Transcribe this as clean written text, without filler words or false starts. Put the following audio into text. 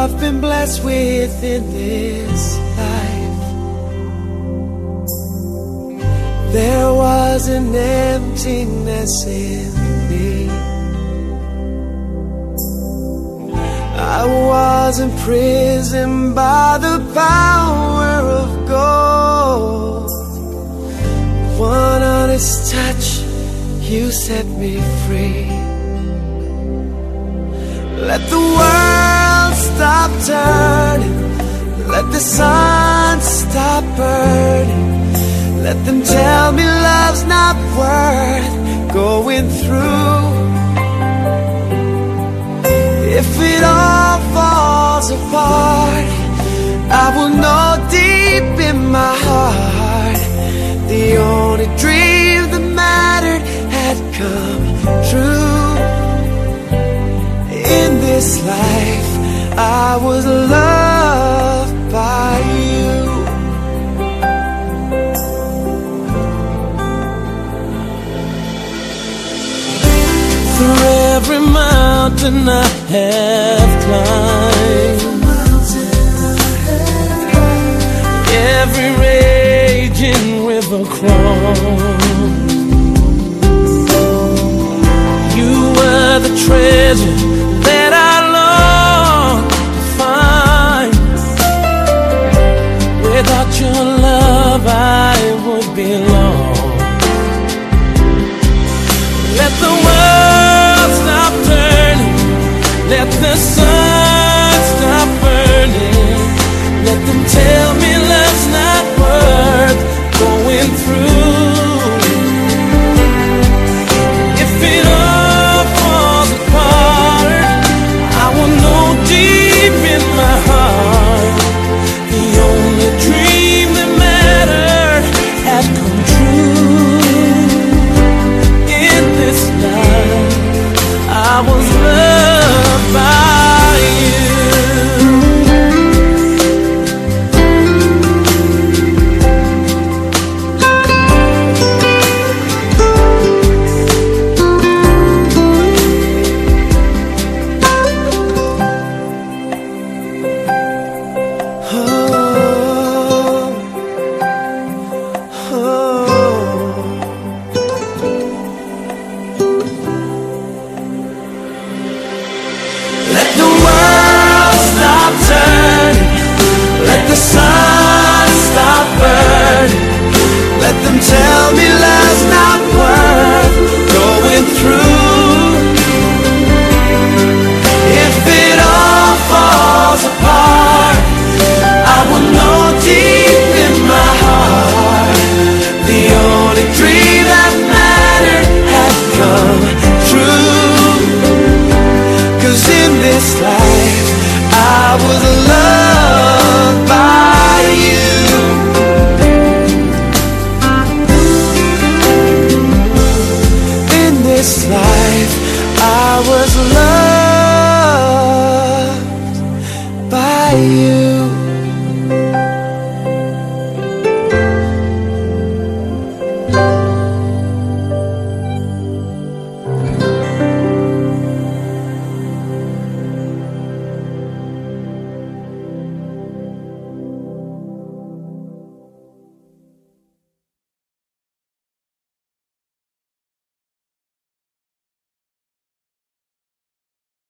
I've been blessed with in this life. There was an emptiness in me. I was imprisoned by the power of gold. One honest touch, you set me free. Let the world stop turning, let the sun stop burning. Let them tell me love's not worth going through. If it all falls apart, I will know deep in my heart the only dream that mattered had come true. In this life, I was loved by you. For every mountain I have climbed, every raging river crossed, you were the treasure that I long to find. Without your love I would be lost. Let the world stop turning, let the sun stop burning. Let them tell me love's not worth going through. If it all falls apart, I will know deep in my heart the only dream that mattered has come true. In this life, I was loved by you. Tell me love's not worth going through. If it all falls apart, I will know deep in my heart the only dream that mattered had come true. 'Cause in this life I was